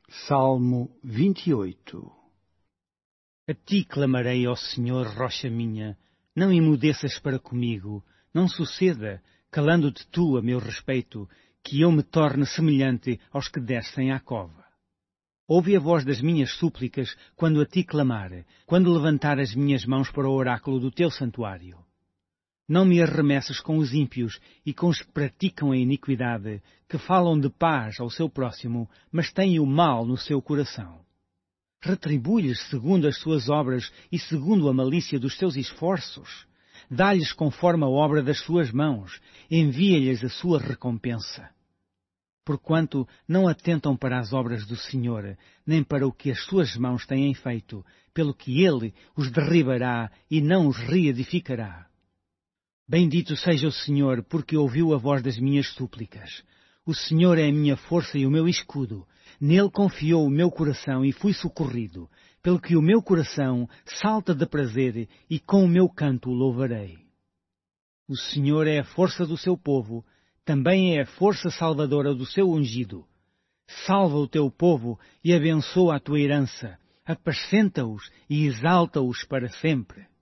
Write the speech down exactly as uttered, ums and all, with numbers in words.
Salmo vinte e oito. A ti clamarei, ó Senhor, rocha minha, não emudeças para comigo, não suceda, calando-te tu a meu respeito, que eu me torne semelhante aos que descem à cova. Ouve a voz das minhas súplicas quando a ti clamar, quando levantar as minhas mãos para o oráculo do teu santuário. Não me arremesses com os ímpios e com os que praticam a iniquidade, que falam de paz ao seu próximo, mas têm o mal no seu coração. Retribui-lhes segundo as suas obras e segundo a malícia dos seus esforços. Dá-lhes conforme a obra das suas mãos, envia-lhes a sua recompensa. Porquanto não atentam para as obras do Senhor, nem para o que as suas mãos têm feito, pelo que Ele os derribará e não os reedificará. Bendito seja o Senhor, porque ouviu a voz das minhas súplicas. O Senhor é a minha força e o meu escudo. Nele confiou o meu coração e fui socorrido, pelo que o meu coração salta de prazer e com o meu canto o louvarei. O Senhor é a força do seu povo, também é a força salvadora do seu ungido. Salva o teu povo e abençoa a tua herança, apacenta-os e exalta-os para sempre.